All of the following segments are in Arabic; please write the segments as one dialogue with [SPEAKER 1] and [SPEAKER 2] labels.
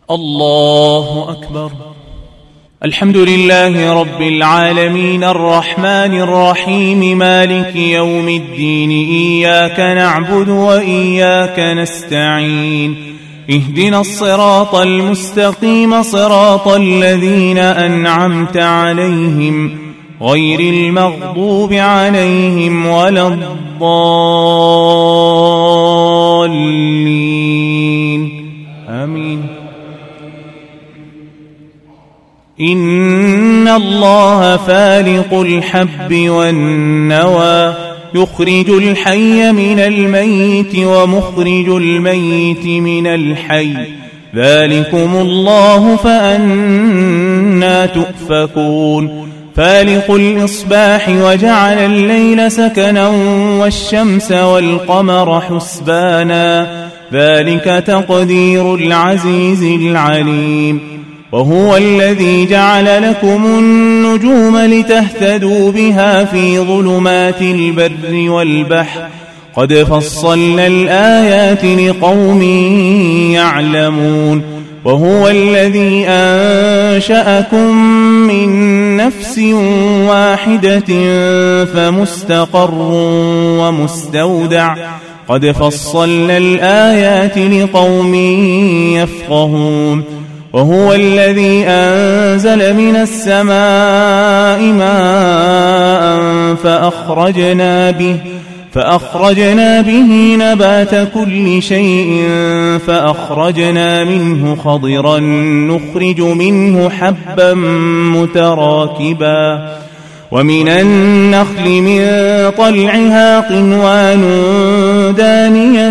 [SPEAKER 1] الله أكبر. الحمد لله رب العالمين الرحمن الرحيم مالك يوم الدين إياك نعبد وإياك نستعين اهدنا الصراط المستقيم صراط الذين أنعمت عليهم غير المغضوب عليهم ولا الضالين آمين. إن الله فالق الحب والنوى يخرج الحي من الميت ومخرج الميت من الحي ذلكم الله فأنى تؤفكون. فالق الإصباح وجعل الليل سكنا والشمس والقمر حسبانا ذلك تقدير العزيز العليم. وهو الذي جعل لكم النجوم لتهتدوا بها في ظلمات البر والبحر قد فصلنا الآيات لقوم يعلمون. وهو الذي أنشأكم من نفس واحدة فمستقر ومستودع قد فصلنا الآيات لقوم يفقهون. وهو الذي أنزل من السماء ماء فأخرجنا به نبات كل شيء فأخرجنا منه خضرا نخرج منه حبا متراكبا ومن النخل من طلعها قنوان دانية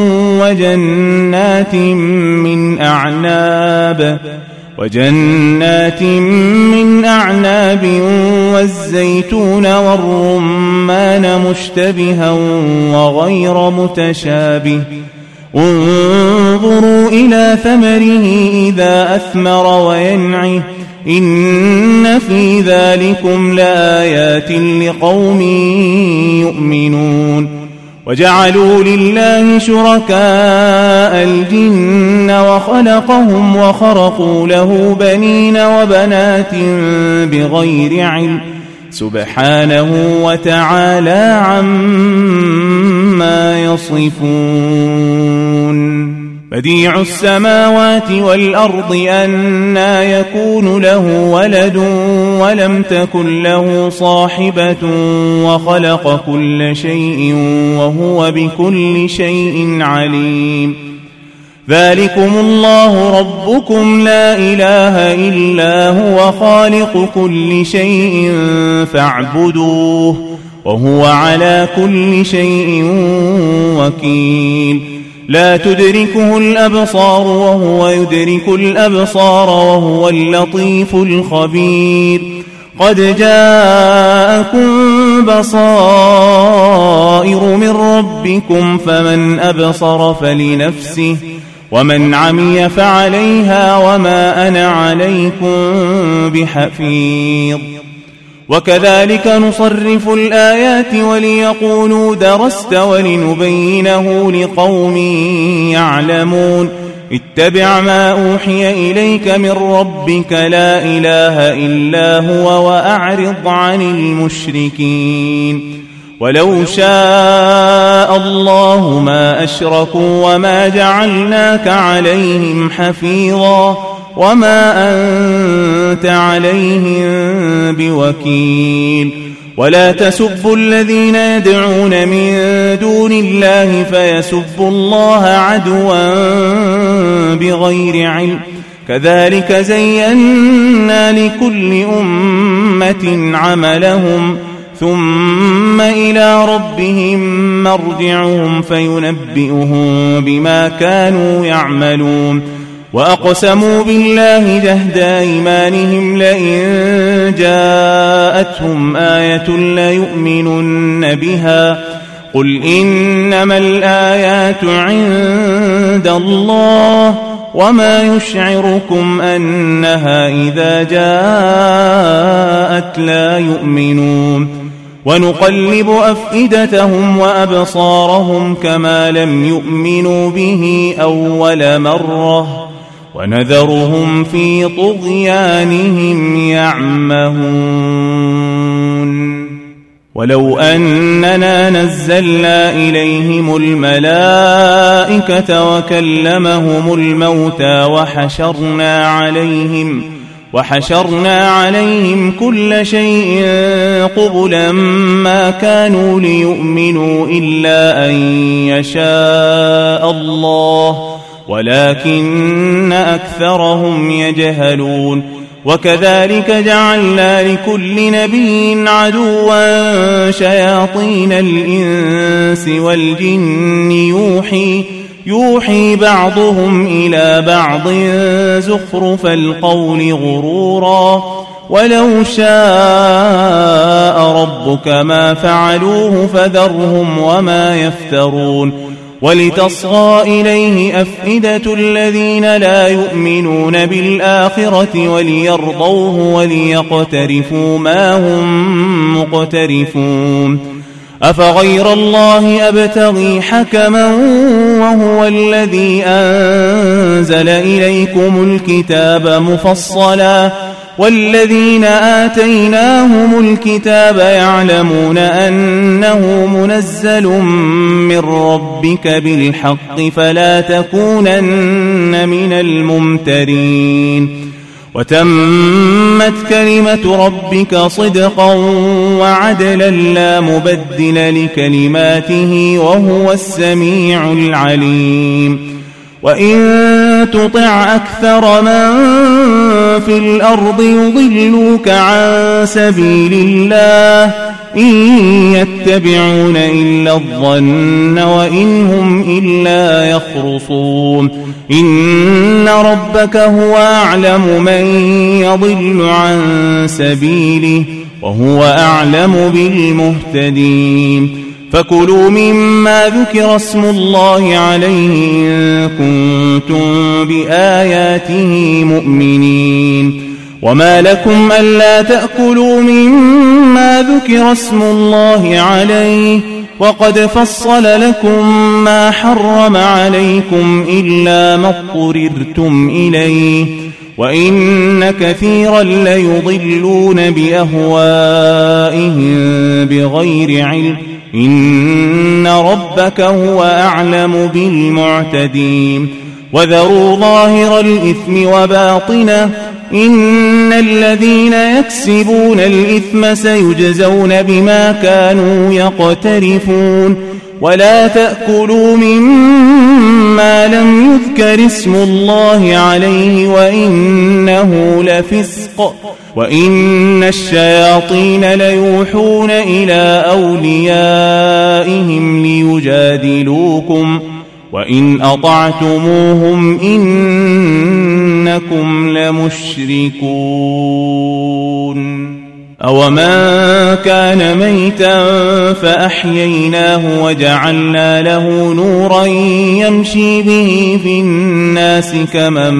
[SPEAKER 1] وجنات من أعناب والزيتون والرمان مشتبها وغير متشابه انظروا إلى ثمره إذا أثمر وينعه إن في ذلكم لآيات لقوم يؤمنون. وجعلوا لله شركاء الجن وخلقهم وخرقوا له بنين وبنات بغير علم سبحانه وتعالى عما يصفون. بديع السماوات والأرض أنى يكون له ولد ولم تكن له صاحبة وخلق كل شيء وهو بكل شيء عليم. ذلكم الله ربكم لا إله إلا هو خالق كل شيء فاعبدوه وهو على كل شيء وكيل. لا تدركه الأبصار وهو يدرك الأبصار وهو اللطيف الخبير. قد جاءكم بصائر من ربكم فمن أبصر فلنفسه ومن عمي فعليها وما أنا عليكم بحفيظ. وكذلك نصرف الآيات وليقولوا درست ولنبينه لقوم يعلمون. اتبع ما أوحي إليك من ربك لا إله إلا هو وأعرض عن المشركين. ولو شاء الله ما أشركوا وما جعلناك عليهم حفيظا وما أنت عليهم بوكيل. ولا تسبوا الذين يدعون من دون الله فيسبوا الله عدوا بغير علم كذلك زينا لكل أمة عملهم ثم إلى ربهم مرجعهم فينبئهم بما كانوا يعملون. وأقسموا بالله جهد أيمانهم لئن جاءتهم آية ليؤمنن بها قل إنما الآيات عند الله وما يشعركم أنها إذا جاءت لا يؤمنون. ونقلب أفئدتهم وأبصارهم كما لم يؤمنوا به أول مرة ونذرهم في طغيانهم يعمهون ولو أننا نزلنا إليهم الملائكة وكلمهم الموتى وحشرنا عليهم كل شيء قبلا ما كانوا ليؤمنوا إلا أن يشاء الله ولكن أكثرهم يجهلون وكذلك جعلنا لكل نبي عدوا شياطين الإنس والجن يوحي بعضهم إلى بعض زخرف القول غرورا ولو شاء ربك ما فعلوه فذرهم وما يفترون ولتصغى إليه أفئدة الذين لا يؤمنون بالآخرة وليرضوه وليقترفوا ما هم مقترفون أفغير الله أبتغي حكما وهو الذي أنزل إليكم الكتاب مفصلا والذين آتيناهم الكتاب يعلمون أنه منزل من ربك بالحق فلا تكونن من الممترين وتمت كلمة ربك صدقا وعدلا لا مبدل لكلماته وهو السميع العليم وإن تطع أكثر من في الأرض يضلوك عن سبيل الله إن يتبعون إلا الظن وإن هم إلا يخرصون إن ربك هو أعلم من يضل عن سبيله وهو أعلم بالمهتدين فكلوا مما ذكر اسم الله عليه إن كنتم بآياته مؤمنين وما لكم ألا تأكلوا مما ذكر اسم الله عليه وقد فصل لكم ما حرم عليكم إلا ما اضطررتم إليه وإن كثيرا ليضلون بأهوائهم بغير علم إن ربك هو أعلم بالمعتدين وذروا ظاهر الإثم وباطنه إن الذين يكسبون الإثم سيجزون بما كانوا يقترفون ولا تأكلوا مما لم يذكر اسم الله عليه وإنه لفسق وإن الشياطين ليوحون إلى أوليائهم ليجادلوكم وإن أطعتموهم إنكم لمشركون أومن كان ميتا فأحييناه وجعلنا له نورا يمشي به في الناس كمن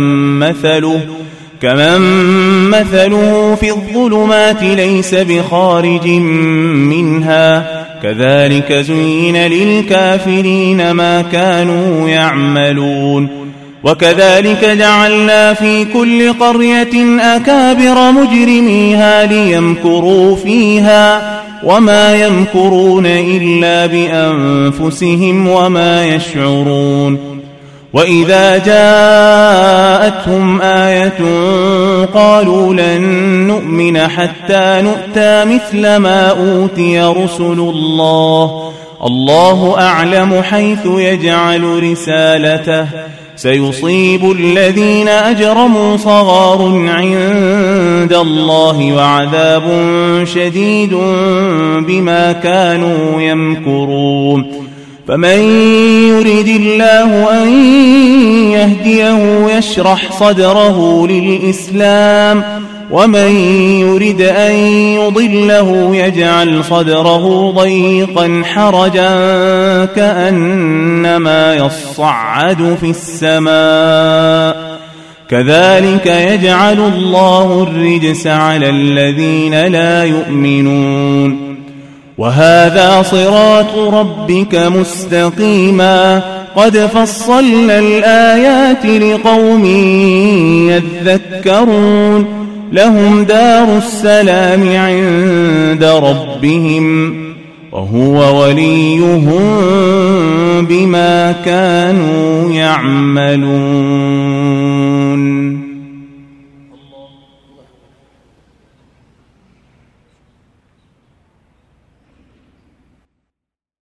[SPEAKER 1] مثله في الظلمات ليس بخارج منها كذلك زين للكافرين ما كانوا يعملون وكذلك جعلنا في كل قرية أكابر مجرميها ليمكروا فيها وما يمكرون إلا بأنفسهم وما يشعرون وإذا جاءتهم آية قالوا لن نؤمن حتى نؤتى مثل ما أوتي رسل الله أعلم حيث يجعل رسالته سيصيب الذين أجرموا صغار عند الله وعذاب شديد بما كانوا يمكرون فمن يرد الله أن يهديه يشرح صدره للإسلام ومن يرد أن يضله يجعل صدره ضيقا حرجا كأنما يصعد في السماء كذلك يجعل الله الرجس على الذين لا يؤمنون وهذا صراط ربك مستقيما قد فصلنا الآيات لقوم يذكرون لهم دار السلام عند ربهم وهو وليهم بما كانوا يعملون